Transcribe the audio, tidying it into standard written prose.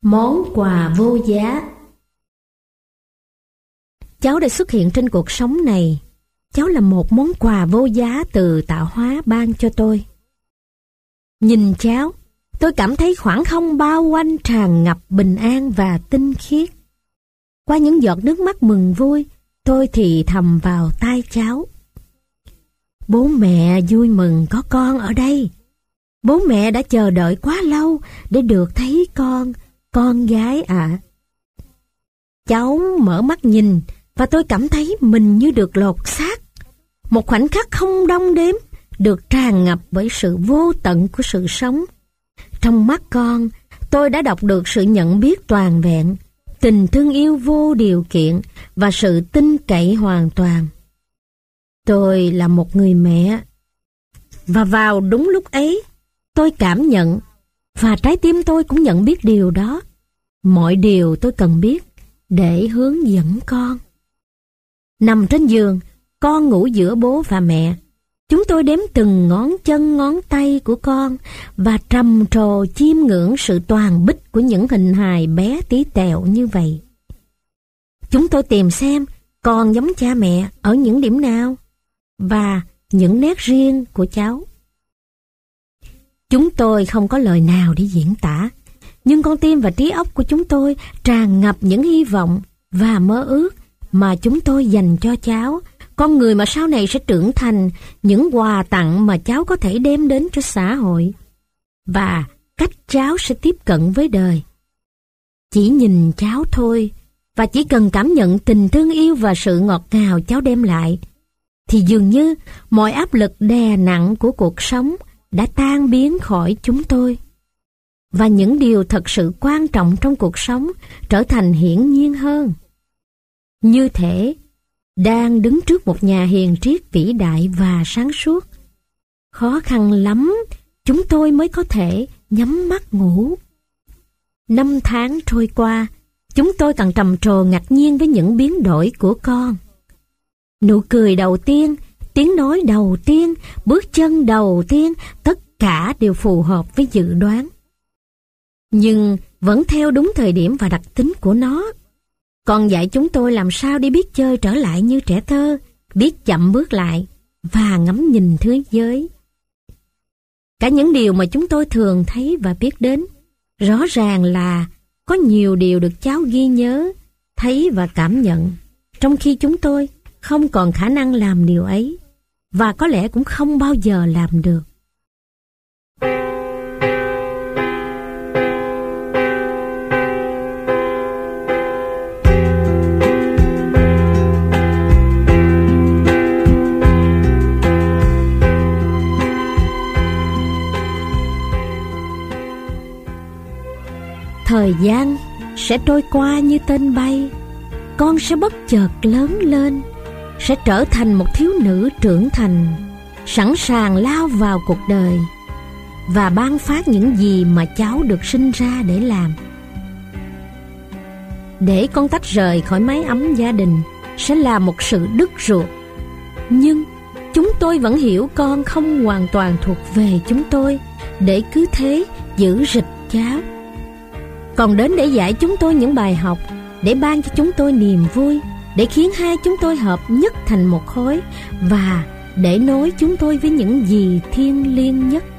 Món quà vô giá. Cháu đã xuất hiện trên cuộc sống này. Cháu là một món quà vô giá từ tạo hóa ban cho tôi. Nhìn cháu, tôi cảm thấy khoảng không bao quanh tràn ngập bình an và tinh khiết. Qua những giọt nước mắt mừng vui, tôi thì thầm vào tai cháu: bố mẹ vui mừng có con ở đây. Bố mẹ đã chờ đợi quá lâu để được thấy con gái ạ. Cháu mở mắt nhìn và tôi cảm thấy mình như được lột xác. Một khoảnh khắc không đong đếm, được tràn ngập bởi sự vô tận của sự sống. Trong mắt con, tôi đã đọc được sự nhận biết toàn vẹn, tình thương yêu vô điều kiện và sự tin cậy hoàn toàn. Tôi là một người mẹ. Và vào đúng lúc ấy, tôi cảm nhận, và trái tim tôi cũng nhận biết điều đó, mọi điều tôi cần biết để hướng dẫn con. Nằm trên giường, con ngủ giữa bố và mẹ. Chúng tôi đếm từng ngón chân ngón tay của con và trầm trồ chiêm ngưỡng sự toàn bích của những hình hài bé tí tẹo như vậy. Chúng tôi tìm xem con giống cha mẹ ở những điểm nào và những nét riêng của cháu. Chúng tôi không có lời nào để diễn tả, nhưng con tim và trí óc của chúng tôi tràn ngập những hy vọng và mơ ước mà chúng tôi dành cho cháu, con người mà sau này sẽ trưởng thành, những quà tặng mà cháu có thể đem đến cho xã hội, và cách cháu sẽ tiếp cận với đời. Chỉ nhìn cháu thôi, và chỉ cần cảm nhận tình thương yêu và sự ngọt ngào cháu đem lại, thì dường như mọi áp lực đè nặng của cuộc sống đã tan biến khỏi chúng tôi. Và những điều thật sự quan trọng trong cuộc sống trở thành hiển nhiên hơn. Như thể đang đứng trước một nhà hiền triết vĩ đại và sáng suốt. Khó khăn lắm chúng tôi mới có thể nhắm mắt ngủ. 5 tháng trôi qua, chúng tôi càng trầm trồ ngạc nhiên với những biến đổi của con. Nụ cười đầu tiên, tiếng nói đầu tiên, bước chân đầu tiên, tất cả đều phù hợp với dự đoán. Nhưng vẫn theo đúng thời điểm và đặc tính của nó. Con dạy chúng tôi làm sao để biết chơi trở lại như trẻ thơ, biết chậm bước lại và ngắm nhìn thế giới. Cả những điều mà chúng tôi thường thấy và biết đến, rõ ràng là có nhiều điều được cháu ghi nhớ, thấy và cảm nhận, trong khi chúng tôi không còn khả năng làm điều ấy, và có lẽ cũng không bao giờ làm được. Thời gian sẽ trôi qua như tên bay. Con sẽ bất chợt lớn lên, sẽ trở thành một thiếu nữ trưởng thành, sẵn sàng lao vào cuộc đời và ban phát những gì mà cháu được sinh ra để làm. Để con tách rời khỏi mái ấm gia đình sẽ là một sự đứt ruột. Nhưng chúng tôi vẫn hiểu con không hoàn toàn thuộc về chúng tôi, để cứ thế giữ rịch cháu. Còn đến để dạy chúng tôi những bài học, để ban cho chúng tôi niềm vui, để khiến hai chúng tôi hợp nhất thành một khối, và để nối chúng tôi với những gì thiêng liêng nhất.